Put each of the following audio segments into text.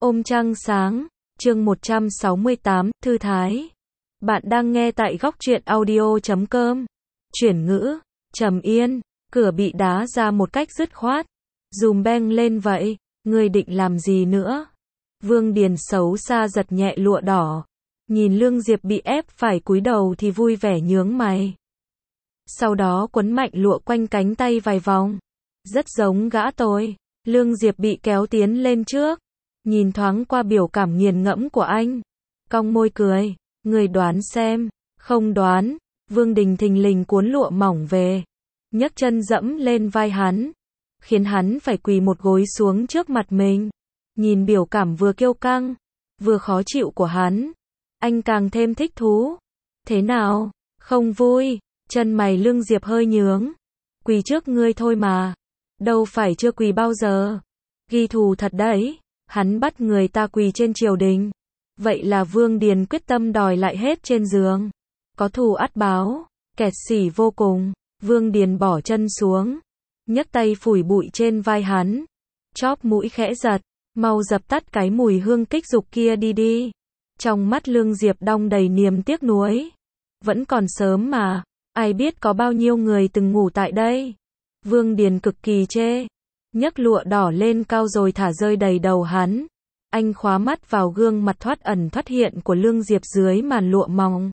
Ôm trăng sáng, chương 168, Thư Thái. Bạn đang nghe tại góc truyện audio.com. Chuyển ngữ, trầm yên, cửa bị đá ra một cách dứt khoát. Dùm beng lên vậy, ngươi định làm gì nữa? Vương Điền xấu xa giật nhẹ lụa đỏ. Nhìn Lương Diệp bị ép phải cúi đầu thì vui vẻ nhướng mày. Sau đó quấn mạnh lụa quanh cánh tay vài vòng. Rất giống gã tôi. Lương Diệp bị kéo tiến lên trước. Nhìn thoáng qua biểu cảm nghiền ngẫm của anh. Cong môi cười. Người đoán xem. Không đoán. Vương Đình thình lình cuốn lụa mỏng về. Nhấc chân dẫm lên vai hắn. Khiến hắn phải quỳ một gối xuống trước mặt mình. Nhìn biểu cảm vừa kiêu căng, vừa khó chịu của hắn. Anh càng thêm thích thú. Thế nào? Không vui? Chân mày Lương Diệp hơi nhướng. Quỳ trước ngươi thôi mà. Đâu phải chưa quỳ bao giờ. Ghi thù thật đấy. Hắn bắt người ta quỳ trên triều đình. Vậy là Vương Điền quyết tâm đòi lại hết trên giường. Có thù ắt báo. Kẹt xỉ vô cùng. Vương Điền bỏ chân xuống. Nhấc tay phủi bụi trên vai hắn. Chóp mũi khẽ giật. Mau dập tắt cái mùi hương kích dục kia đi đi. Trong mắt Lương Diệp đong đầy niềm tiếc nuối. Vẫn còn sớm mà. Ai biết có bao nhiêu người từng ngủ tại đây. Vương Điền cực kỳ chê. Nhấc lụa đỏ lên cao rồi thả rơi đầy đầu hắn. Anh khóa mắt vào gương mặt thoát ẩn thoát hiện của Lương Diệp dưới màn lụa mỏng.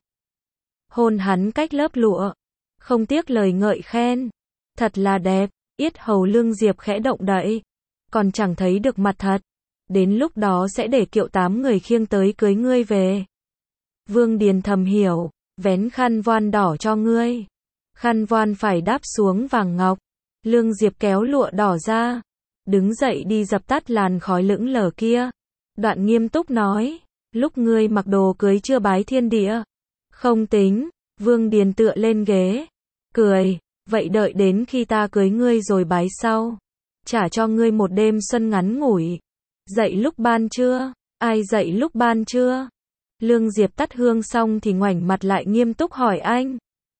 Hôn hắn cách lớp lụa. Không tiếc lời ngợi khen. Thật là đẹp. Yết hầu Lương Diệp khẽ động đậy. Còn chẳng thấy được mặt thật. Đến lúc đó sẽ để kiệu 8 người khiêng tới cưới ngươi về. Vương Điền thầm hiểu. Vén khăn voan đỏ cho ngươi. Khăn voan phải đáp xuống vàng ngọc. Lương Diệp kéo lụa đỏ ra. Đứng dậy đi dập tắt làn khói lững lờ kia. Đoạn nghiêm túc nói. Lúc ngươi mặc đồ cưới chưa bái thiên địa. Không tính. Vương Điền tựa lên ghế. Cười. Vậy đợi đến khi ta cưới ngươi rồi bái sau. Trả cho ngươi một đêm xuân ngắn ngủi. Dậy lúc ban trưa. Ai dậy lúc ban trưa? Lương Diệp tắt hương xong thì ngoảnh mặt lại nghiêm túc hỏi anh.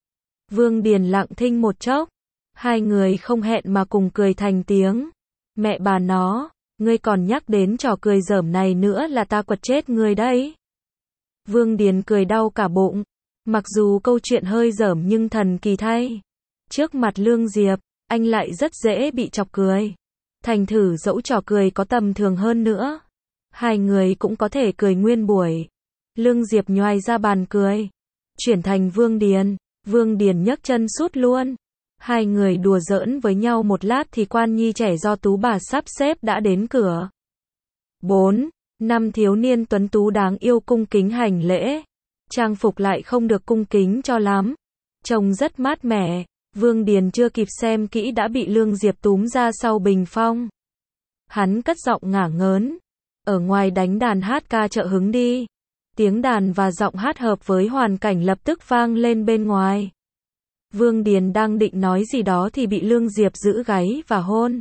Vương Điền lặng thinh một chốc. Hai người không hẹn mà cùng cười thành tiếng. Mẹ bà nó, ngươi còn nhắc đến trò cười giởm này nữa là ta quật chết ngươi đấy. Vương Điền cười đau cả bụng. Mặc dù câu chuyện hơi giởm nhưng thần kỳ thay. Trước mặt Lương Diệp, anh lại rất dễ bị chọc cười. Thành thử dẫu trò cười có tầm thường hơn nữa. Hai người cũng có thể cười nguyên buổi. Lương Diệp nhoài ra bàn cười. Chuyển thành Vương Điền. Vương Điền nhấc chân sút luôn. Hai người đùa giỡn với nhau một lát thì quan nhi trẻ do Tú bà sắp xếp đã đến cửa. 4. 5 thiếu niên tuấn tú đáng yêu cung kính hành lễ. Trang phục lại không được cung kính cho lắm. Trông rất mát mẻ. Vương Điền chưa kịp xem kỹ đã bị Lương Diệp túm ra sau bình phong. Hắn cất giọng ngả ngớn. Ở ngoài đánh đàn hát ca trợ hứng đi. Tiếng đàn và giọng hát hợp với hoàn cảnh lập tức vang lên bên ngoài. Vương Điền đang định nói gì đó thì bị Lương Diệp giữ gáy và hôn.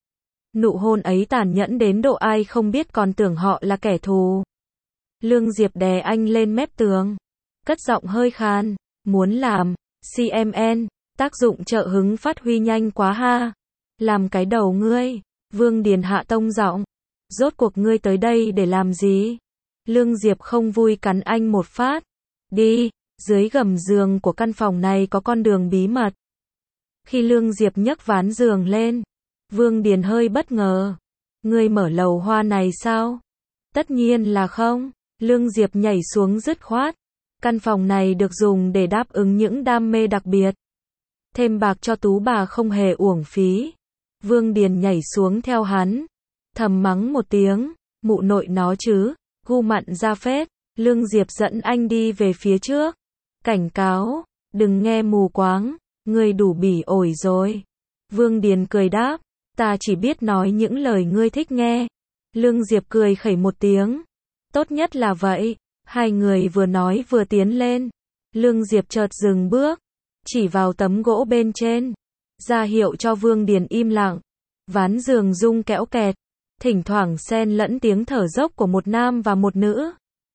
Nụ hôn ấy tàn nhẫn đến độ ai không biết còn tưởng họ là kẻ thù. Lương Diệp đè anh lên mép tường. Cất giọng hơi khan. Muốn làm CMN. Tác dụng trợ hứng phát huy nhanh quá ha. Làm cái đầu ngươi. Vương Điền hạ tông giọng. Rốt cuộc ngươi tới đây để làm gì? Lương Diệp không vui cắn anh một phát. Đi. Dưới gầm giường của căn phòng này có con đường bí mật. Khi Lương Diệp nhấc ván giường lên, Vương Điền hơi bất ngờ. Ngươi mở lầu hoa này sao? Tất nhiên là không. Lương Diệp nhảy xuống dứt khoát. Căn phòng này được dùng để đáp ứng những đam mê đặc biệt. Thêm bạc cho Tú bà không hề uổng phí. Vương Điền nhảy xuống theo hắn. Thầm mắng một tiếng. Mụ nội nó chứ. Gu mặn ra phết. Lương Diệp dẫn anh đi về phía trước. Cảnh cáo. Đừng nghe mù quáng. Ngươi đủ bỉ ổi rồi. Vương Điền cười đáp. Ta chỉ biết nói những lời ngươi thích nghe. Lương Diệp cười khẩy một tiếng. Tốt nhất là vậy. Hai người vừa nói vừa tiến lên. Lương Diệp chợt dừng bước. Chỉ vào tấm gỗ bên trên. Ra hiệu cho Vương Điền im lặng. Ván giường rung kẽo kẹt. Thỉnh thoảng xen lẫn tiếng thở dốc của một nam và một nữ.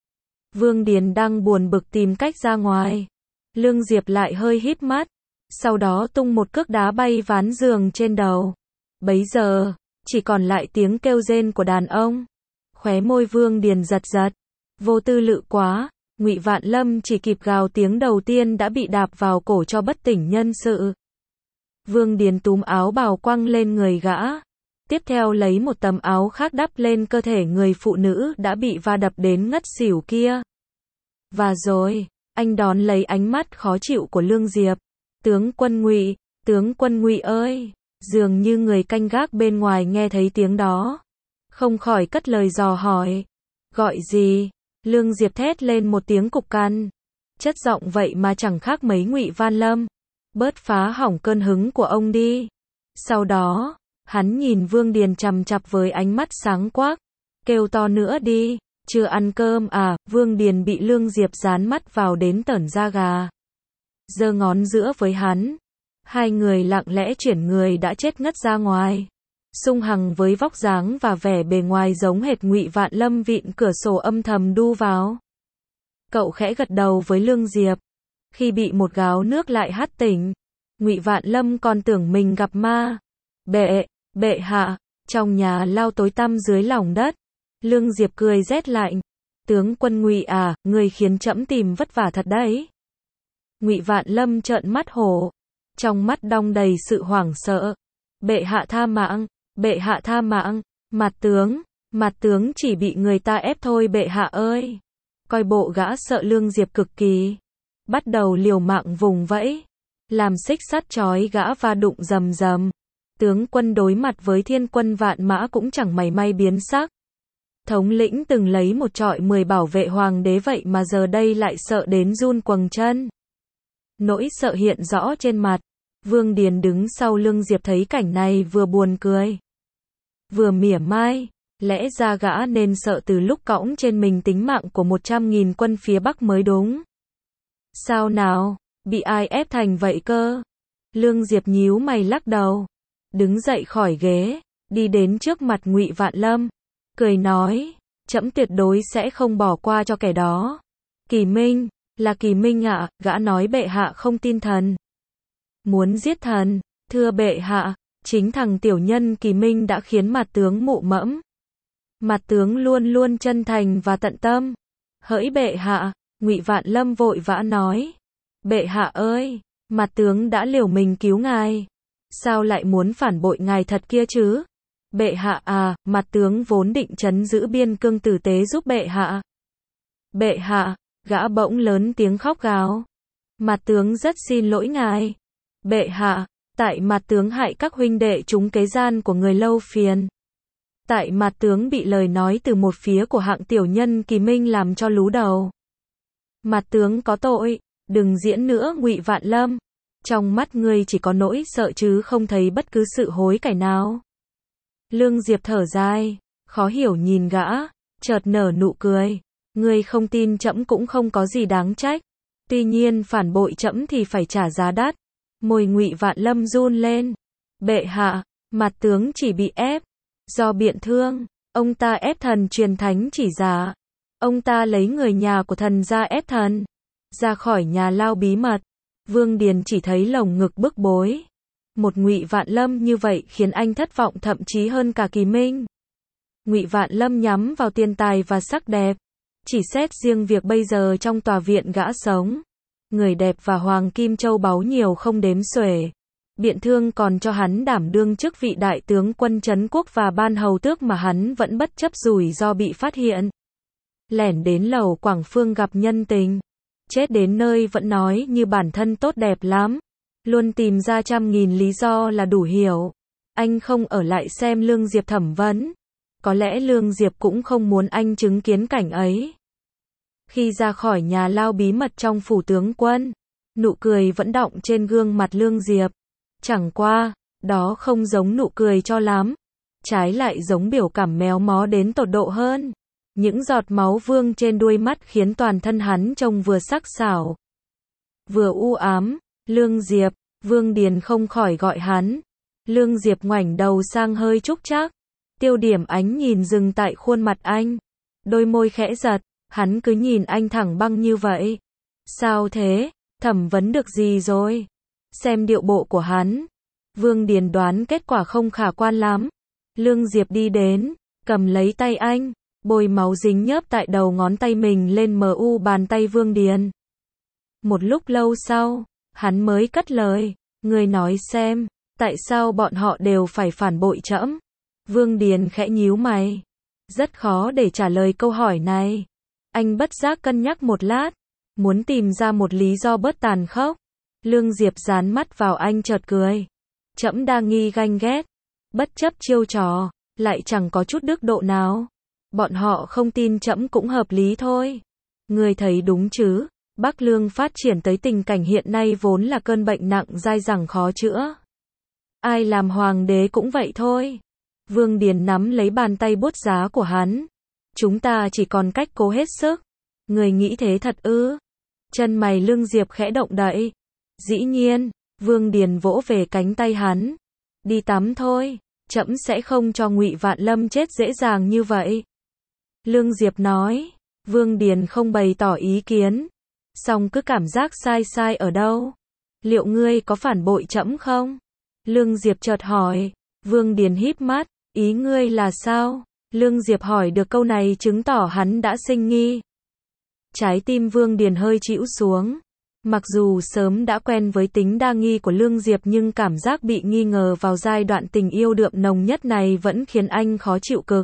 Vương Điền đang buồn bực tìm cách ra ngoài. Lương Diệp lại hơi híp mắt. Sau đó tung một cước đá bay ván giường trên đầu. Bấy giờ, chỉ còn lại tiếng kêu rên của đàn ông. Khóe môi Vương Điền giật giật. Vô tư lự quá, Ngụy Vạn Lâm chỉ kịp gào tiếng đầu tiên đã bị đạp vào cổ cho bất tỉnh nhân sự. Vương Điền túm áo bào quăng lên người gã. Tiếp theo lấy một tấm áo khác đắp lên cơ thể người phụ nữ đã bị va đập đến ngất xỉu kia. Và rồi, anh đón lấy ánh mắt khó chịu của Lương Diệp. Tướng quân Ngụy ơi! Dường như người canh gác bên ngoài nghe thấy tiếng đó. Không khỏi cất lời dò hỏi. Gọi gì? Lương Diệp thét lên một tiếng cục cằn. Chất giọng vậy mà chẳng khác mấy Ngụy Văn Lâm. Bớt phá hỏng cơn hứng của ông đi. Sau đó, hắn nhìn Vương Điền chằm chằm với ánh mắt sáng quắc. Kêu to nữa đi, chưa ăn cơm à? Vương Điền bị Lương Diệp dán mắt vào đến tởn da gà. Giơ ngón giữa với hắn. Hai người lặng lẽ chuyển người đã chết ngất ra ngoài. Sung Hằng với vóc dáng và vẻ bề ngoài giống hệt Ngụy Vạn Lâm vịn cửa sổ âm thầm đu vào. Cậu khẽ gật đầu với Lương Diệp. Khi bị một gáo nước lại hắt tỉnh, Ngụy Vạn Lâm còn tưởng mình gặp ma. Bệ hạ, trong nhà lao tối tăm dưới lòng đất. Lương Diệp cười rét lạnh. Tướng quân Ngụy à, người khiến trẫm tìm vất vả thật đấy. Ngụy Vạn Lâm trợn mắt hổ, trong mắt đong đầy sự hoảng sợ. Bệ hạ tha mạng, bệ hạ tha mạng, mặt tướng chỉ bị người ta ép thôi bệ hạ ơi. Coi bộ gã sợ Lương Diệp cực kỳ. Bắt đầu liều mạng vùng vẫy, làm xích sắt trói gã và đụng rầm rầm. Tướng quân đối mặt với thiên quân vạn mã cũng chẳng mảy may biến sắc. Thống lĩnh từng lấy một trọi 10 bảo vệ hoàng đế vậy mà giờ đây lại sợ đến run quầng chân. Nỗi sợ hiện rõ trên mặt. Vương Điền đứng sau Lương Diệp thấy cảnh này vừa buồn cười, vừa mỉa mai. Lẽ ra gã nên sợ từ lúc cõng trên mình tính mạng của 100.000 quân phía Bắc mới đúng. Sao nào, bị ai ép thành vậy cơ? Lương Diệp nhíu mày lắc đầu, đứng dậy khỏi ghế, đi đến trước mặt Ngụy Vạn Lâm, cười nói, trẫm tuyệt đối sẽ không bỏ qua cho kẻ đó. Kỳ Minh, là Kỳ Minh ạ? Gã nói bệ hạ không tin thần, muốn giết thần. Thưa bệ hạ, chính thằng tiểu nhân Kỳ Minh đã khiến mặt tướng mụ mẫm. Mặt tướng luôn luôn chân thành và tận tâm. Hỡi bệ hạ, Ngụy Vạn Lâm vội vã nói. Bệ hạ ơi, mặt tướng đã liều mình cứu ngài. Sao lại muốn phản bội ngài thật kia chứ? Bệ hạ à, mặt tướng vốn định trấn giữ biên cương tử tế giúp bệ hạ. Bệ hạ, gã bỗng lớn tiếng khóc gào. Mặt tướng rất xin lỗi ngài. Bệ hạ, tại mặt tướng hại các huynh đệ chúng kế gian của người Lâu phiền. Tại mặt tướng bị lời nói từ một phía của hạng tiểu nhân Kỳ Minh làm cho lú đầu. Mặt tướng có tội, đừng diễn nữa Ngụy Vạn Lâm. Trong mắt ngươi chỉ có nỗi sợ chứ không thấy bất cứ sự hối cải nào. Lương Diệp thở dài, khó hiểu nhìn gã, chợt nở nụ cười. Ngươi không tin trẫm cũng không có gì đáng trách. Tuy nhiên phản bội trẫm thì phải trả giá đắt. Môi Ngụy Vạn Lâm run lên. Bệ hạ, mặt tướng chỉ bị ép do biện thương. Ông ta ép thần truyền thánh chỉ giả. Ông ta lấy người nhà của thần ra ép thần ra khỏi nhà lao bí mật. Vương Điền chỉ thấy lồng ngực bức bối. Một Ngụy Vạn Lâm như vậy khiến anh thất vọng thậm chí hơn cả Kỳ Minh. Ngụy Vạn Lâm nhắm vào tiền tài và sắc đẹp. Chỉ xét riêng việc bây giờ trong tòa viện gã sống, người đẹp và hoàng kim châu báu nhiều không đếm xuể. Biện thương còn cho hắn đảm đương chức vị đại tướng quân trấn quốc và ban hầu tước mà hắn vẫn bất chấp rủi ro bị phát hiện. Lẻn đến lầu Quảng Phương gặp nhân tình. Chết đến nơi vẫn nói như bản thân tốt đẹp lắm. Luôn tìm ra 100.000 lý do là đủ hiểu. Anh không ở lại xem Lương Diệp thẩm vấn. Có lẽ Lương Diệp cũng không muốn anh chứng kiến cảnh ấy. Khi ra khỏi nhà lao bí mật trong phủ tướng quân, nụ cười vẫn đọng trên gương mặt Lương Diệp. Chẳng qua, đó không giống nụ cười cho lắm. Trái lại giống biểu cảm méo mó đến tột độ hơn. Những giọt máu vương trên đuôi mắt khiến toàn thân hắn trông vừa sắc sảo, vừa u ám. Lương Diệp, Vương Điền không khỏi gọi hắn. Lương Diệp ngoảnh đầu sang hơi trúc trác. Tiêu điểm ánh nhìn dừng tại khuôn mặt anh. Đôi môi khẽ giật, hắn cứ nhìn anh thẳng băng như vậy. Sao thế, thẩm vấn được gì rồi? Xem điệu bộ của hắn, Vương Điền đoán kết quả không khả quan lắm. Lương Diệp đi đến, cầm lấy tay anh. bôi máu dính nhớp tại đầu ngón tay mình lên mu bàn tay Vương Điền. Một lúc lâu sau, hắn mới cất lời, ngươi nói xem, tại sao bọn họ đều phải phản bội trẫm? Vương Điền khẽ nhíu mày. Rất khó để trả lời câu hỏi này. Anh bất giác cân nhắc một lát, muốn tìm ra một lý do bớt tàn khốc. Lương Diệp dán mắt vào anh chợt cười. Trẫm đa nghi ganh ghét, bất chấp chiêu trò, lại chẳng có chút đức độ nào. Bọn họ không tin trẫm cũng hợp lý thôi. Ngươi thấy đúng chứ? Bắc Lương phát triển tới tình cảnh hiện nay vốn là cơn bệnh nặng dai dẳng khó chữa. Ai làm hoàng đế cũng vậy thôi. Vương Điền nắm lấy bàn tay bút giá của hắn. Chúng ta chỉ còn cách cố hết sức. Người nghĩ thế thật ư? Chân mày Lương Diệp khẽ động đậy. Dĩ nhiên, Vương Điền vỗ về cánh tay hắn. Đi tắm thôi, trẫm sẽ không cho Ngụy Vạn Lâm chết dễ dàng như vậy. Lương Diệp nói. Vương Điền không bày tỏ ý kiến. Song cứ cảm giác sai sai ở đâu. Liệu ngươi có phản bội trẫm không? Lương Diệp chợt hỏi. Vương Điền híp mắt. Ý ngươi là sao? Lương Diệp hỏi được câu này chứng tỏ hắn đã sinh nghi. Trái tim Vương Điền hơi chĩu xuống. Mặc dù sớm đã quen với tính đa nghi của Lương Diệp nhưng cảm giác bị nghi ngờ vào giai đoạn tình yêu đượm nồng nhất này vẫn khiến anh khó chịu cực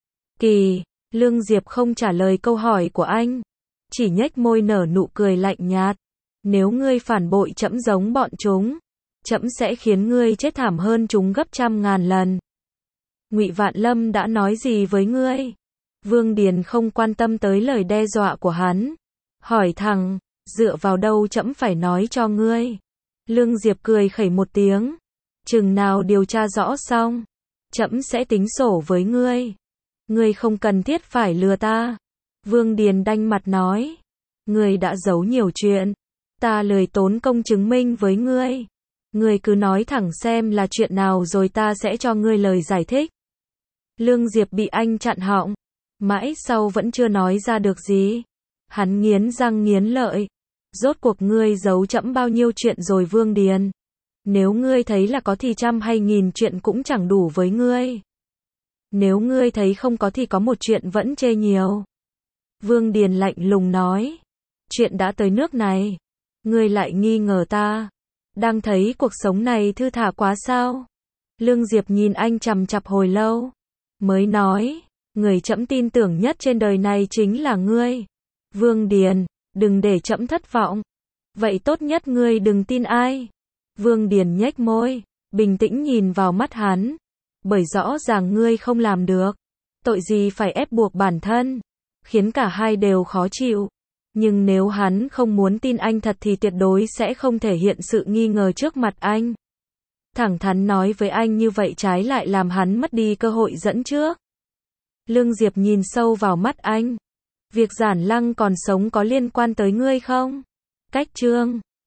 kỳ. Lương Diệp không trả lời câu hỏi của anh, chỉ nhếch môi nở nụ cười lạnh nhạt. Nếu ngươi phản bội trẫm giống bọn chúng, trẫm sẽ khiến ngươi chết thảm hơn chúng gấp trăm ngàn lần. Ngụy Vạn Lâm đã nói gì với ngươi? Vương Điền không quan tâm tới lời đe dọa của hắn, hỏi thẳng, dựa vào đâu trẫm phải nói cho ngươi? Lương Diệp cười khẩy một tiếng, chừng nào điều tra rõ xong, trẫm sẽ tính sổ với ngươi. Ngươi không cần thiết phải lừa ta. Vương Điền đanh mặt nói, ngươi đã giấu nhiều chuyện, ta lười tốn công chứng minh với ngươi. Ngươi cứ nói thẳng xem là chuyện nào rồi ta sẽ cho ngươi lời giải thích. Lương Diệp bị anh chặn họng, mãi sau vẫn chưa nói ra được gì. Hắn nghiến răng nghiến lợi, rốt cuộc ngươi giấu trẫm bao nhiêu chuyện rồi Vương Điền? Nếu ngươi thấy là có thì trăm hay nghìn chuyện cũng chẳng đủ với ngươi. Nếu ngươi thấy không có thì có một chuyện vẫn chê nhiều. Vương Điền lạnh lùng nói, chuyện đã tới nước này, ngươi lại nghi ngờ ta, đang thấy cuộc sống này thư thả quá sao? Lương Diệp nhìn anh chằm chằm hồi lâu, mới nói, người trẫm tin tưởng nhất trên đời này chính là ngươi. Vương Điền, đừng để trẫm thất vọng. Vậy tốt nhất ngươi đừng tin ai. Vương Điền nhếch môi, bình tĩnh nhìn vào mắt hắn. Bởi rõ ràng ngươi không làm được. Tội gì phải ép buộc bản thân, khiến cả hai đều khó chịu. Nhưng nếu hắn không muốn tin anh thật thì tuyệt đối sẽ không thể hiện sự nghi ngờ trước mặt anh. Thẳng thắn nói với anh như vậy trái lại làm hắn mất đi cơ hội dẫn trước. Lương Diệp nhìn sâu vào mắt anh. Việc Giản Lăng còn sống có liên quan tới ngươi không? Cách chương